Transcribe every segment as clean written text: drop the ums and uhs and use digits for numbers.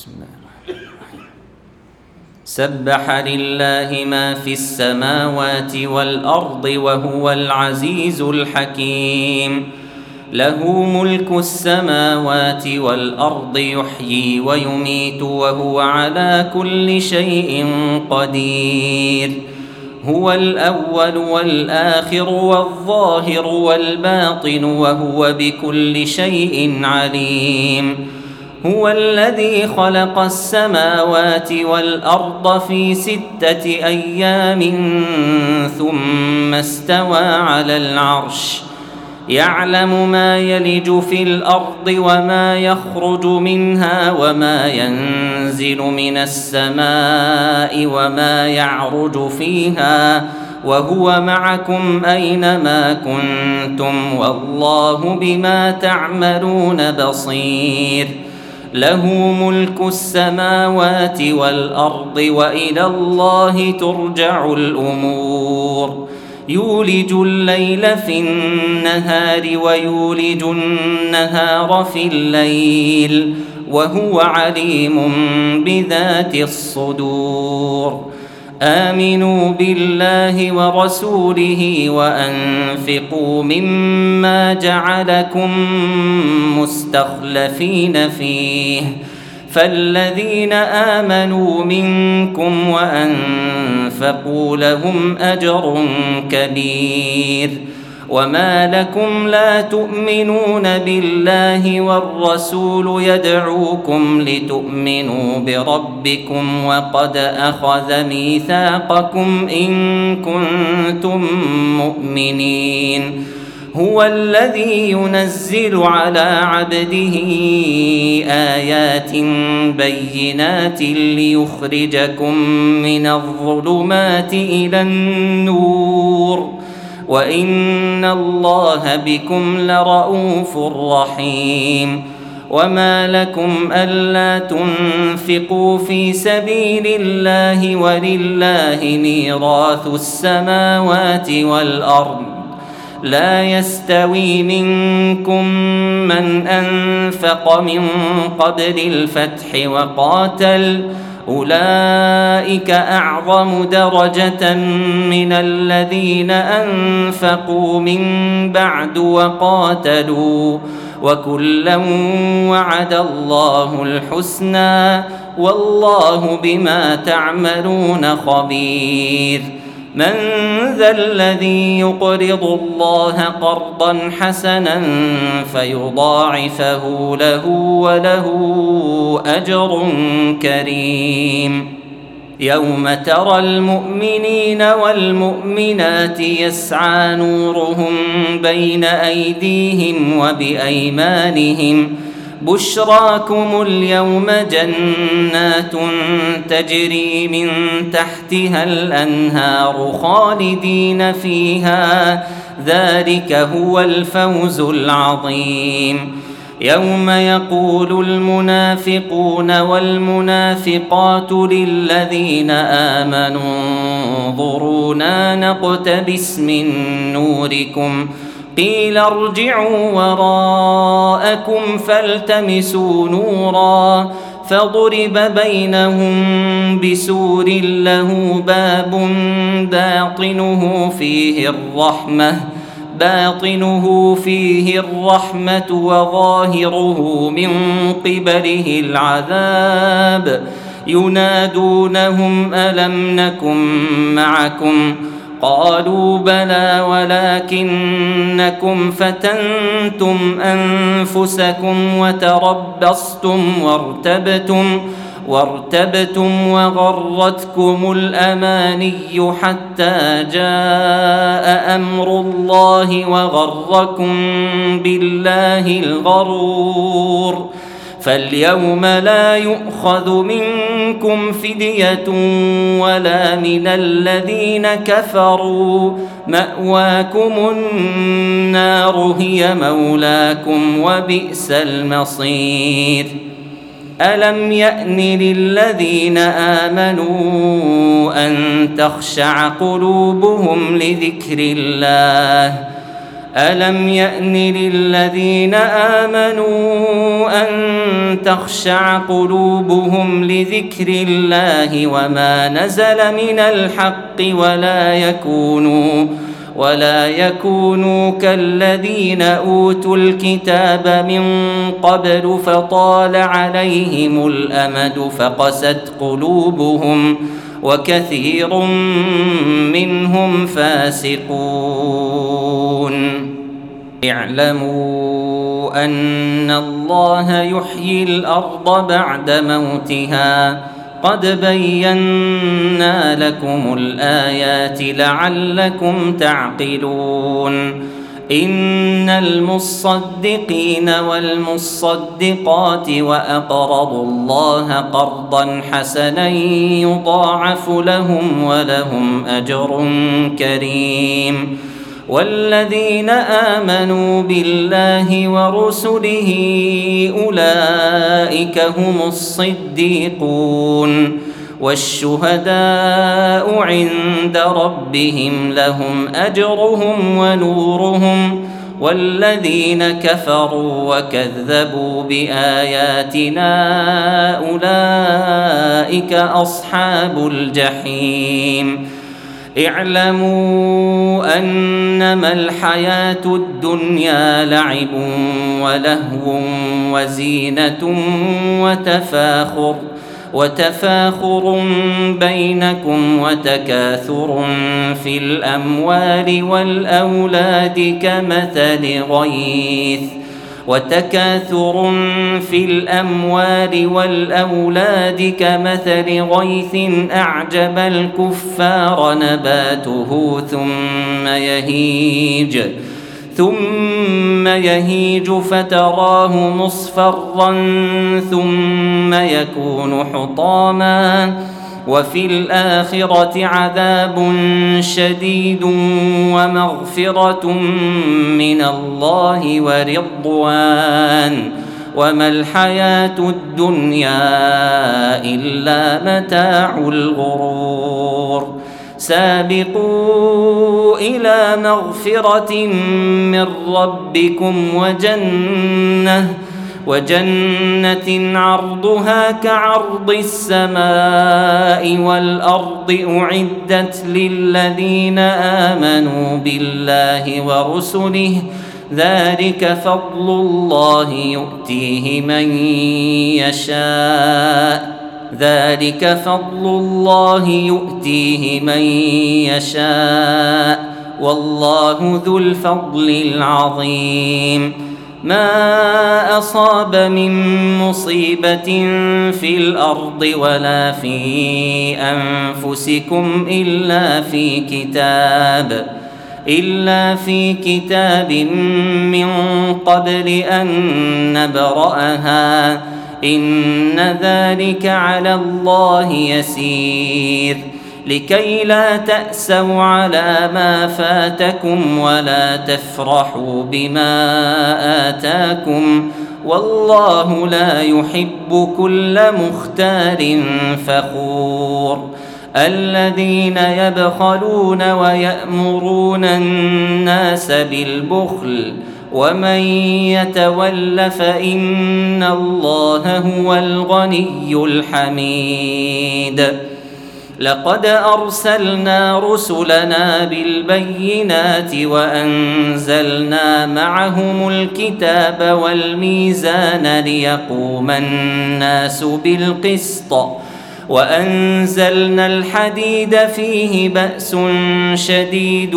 بسم الله الرحمن الرحيم. سبح لله ما في السماوات والأرض وهو العزيز الحكيم. له ملك السماوات والأرض يحيي ويميت وهو على كل شيء قدير. هو الأول والآخر والظاهر والباطن وهو بكل شيء عليم. هو الذي خلق السماوات والأرض في 6 أيام ثم استوى على العرش. يعلم ما يلج في الأرض وما يخرج منها وما ينزل من السماء وما يعرج فيها وهو معكم أينما كنتم والله بما تعملون بصير. له ملك السماوات والأرض وإلى الله ترجع الأمور. يولج الليل في النهار ويولج النهار في الليل وهو عليم بذات الصدور. آمنوا بالله ورسوله وأنفقوا مما جعلكم مستخلفين فيه فالذين آمنوا منكم وأنفقوا لهم أجر كبير. وما لكم لا تؤمنون بالله والرسول يدعوكم لتؤمنوا بربكم وقد أخذ ميثاقكم إن كنتم مؤمنين. هو الذي ينزل على عبده آيات بينات ليخرجكم من الظلمات إلى النور وإن الله بكم لرؤوف رحيم. وما لكم ألا تنفقوا في سبيل الله ولله ميراث السماوات والأرض. لا يستوي منكم من أنفق من قبل الفتح وقاتل أولئك أعظم درجة من الذين أنفقوا من بعد وقاتلوا وكلا وعد الله الحسنى والله بما تعملون خبير. من ذا الذي يقرض الله قرضا حسنا فيضاعفه له وله أجر كريم. يوم ترى المؤمنين والمؤمنات يسعى نورهم بين أيديهم وبأيمانهم بشراكم اليوم جنات تجري من تحتها الأنهار خالدين فيها ذلك هو الفوز العظيم. يوم يقول المنافقون والمنافقات للذين آمنوا انظرونا نقتبس من نوركم قيل ارجعوا وراءكم فالتمسوا نورا فضرب بينهم بسور له باب باطنه فيه الرحمة وظاهره من قبله العذاب. ينادونهم ألم نكن معكم قالوا بلى ولكنكم فتنتم أنفسكم وتربصتم وارتبتم وغرتكم الأماني حتى جاء أمر الله وغركم بالله الغرور. فاليوم لا يؤخذ منكم فدية ولا من الذين كفروا مأواكم النار هي مولاكم وبئس المصير. ألم يأن للذين آمنوا أن تخشع قلوبهم لذكر الله ألم يأن للذين آمنوا أن تخشع قلوبهم لذكر الله وما نزل من الحق ولا يكونوا كالذين أوتوا الكتاب من قبل فطال عليهم الأمد فقست قلوبهم وكثير منهم فاسقون. اعلموا أن الله يحيي الأرض بعد موتها قد بينا لكم الآيات لعلكم تعقلون. إن المصدقين والمصدقات وأقرضوا الله قرضا حسنا يضاعف لهم ولهم أجر كريم. والذين آمنوا بالله ورسله أولئك هم الصديقون والشهداء عند ربهم لهم أجرهم ونورهم. والذين كفروا وكذبوا بآياتنا أولئك أصحاب الجحيم. اعلموا أنما الحياة الدنيا لعب ولهو وزينة وتفاخر بينكم وتكاثر في الأموال والأولاد كمثل غيث أعجب الكفار نباته ثم يهيج فتراه مصفرا ثم يكون حطاما وفي الآخرة عذاب شديد ومغفرة من الله ورضوان وما الحياة الدنيا إلا متاع الغرور. سابقوا إلى مغفرة من ربكم وجنة عرضها كعرض السماء والأرض أعدت للذين آمنوا بالله ورسله ذلك فضل الله يؤتيه من يشاء والله ذو الفضل العظيم. ما أصاب من مصيبة في الأرض ولا في أنفسكم إلا في كتاب من قبل أن نبرأها إن ذلك على الله يسير. لكي لا تأسوا على ما فاتكم ولا تفرحوا بما آتاكم والله لا يحب كل مختال فخور. الذين يبخلون ويأمرون الناس بالبخل ومن يتول فإن الله هو الغني الحميد. لقد أرسلنا رسلنا بالبينات وأنزلنا معهم الكتاب والميزان ليقوم الناس بالقسط وأنزلنا الحديد فيه بأس شديد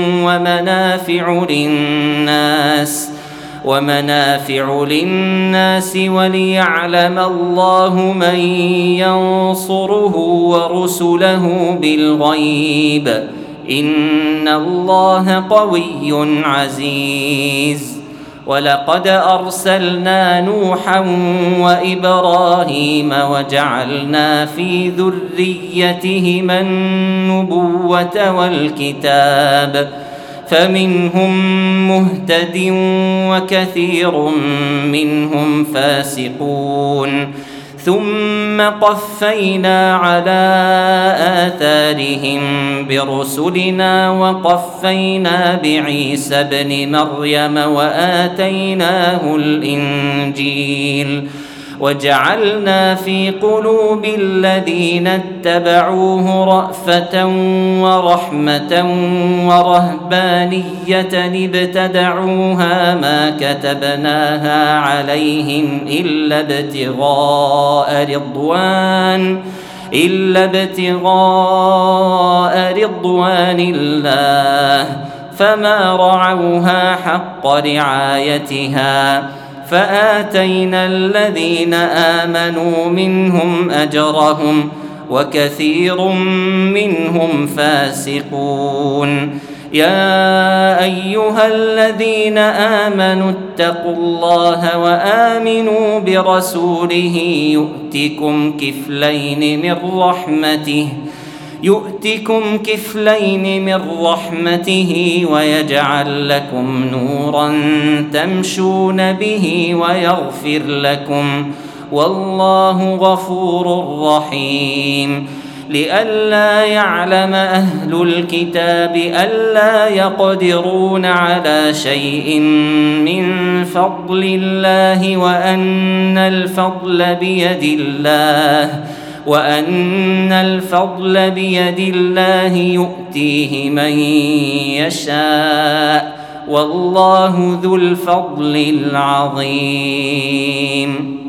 ومنافع للناس وليعلم الله من ينصره ورسله بالغيب إن الله قوي عزيز. ولقد أرسلنا نوحا وإبراهيم وجعلنا في ذريتهما النبوة والكتاب فمنهم مهتد وكثير منهم فاسقون. ثم قفينا على آثارهم برسلنا وقفينا بعيسى ابن مريم وآتيناه الإنجيل وجعلنا في قلوب الذين اتبعوه رأفة ورحمة ورهبانية ابتدعوها ما كتبناها عليهم إلا ابتغاء رضوان الله فما رعوها حق رعايتها فآتينا الذين آمنوا منهم أجرهم وكثير منهم فاسقون يا أيها الذين آمنوا اتقوا الله وآمنوا برسوله يؤتكم كفلين من رحمته ويجعل لكم نورا تمشون به ويغفر لكم والله غفور رحيم لئلا يعلم أهل الكتاب ألا يقدرون على شيء من فضل الله وأن الفضل بيد الله يؤتيه من يشاء والله ذو الفضل العظيم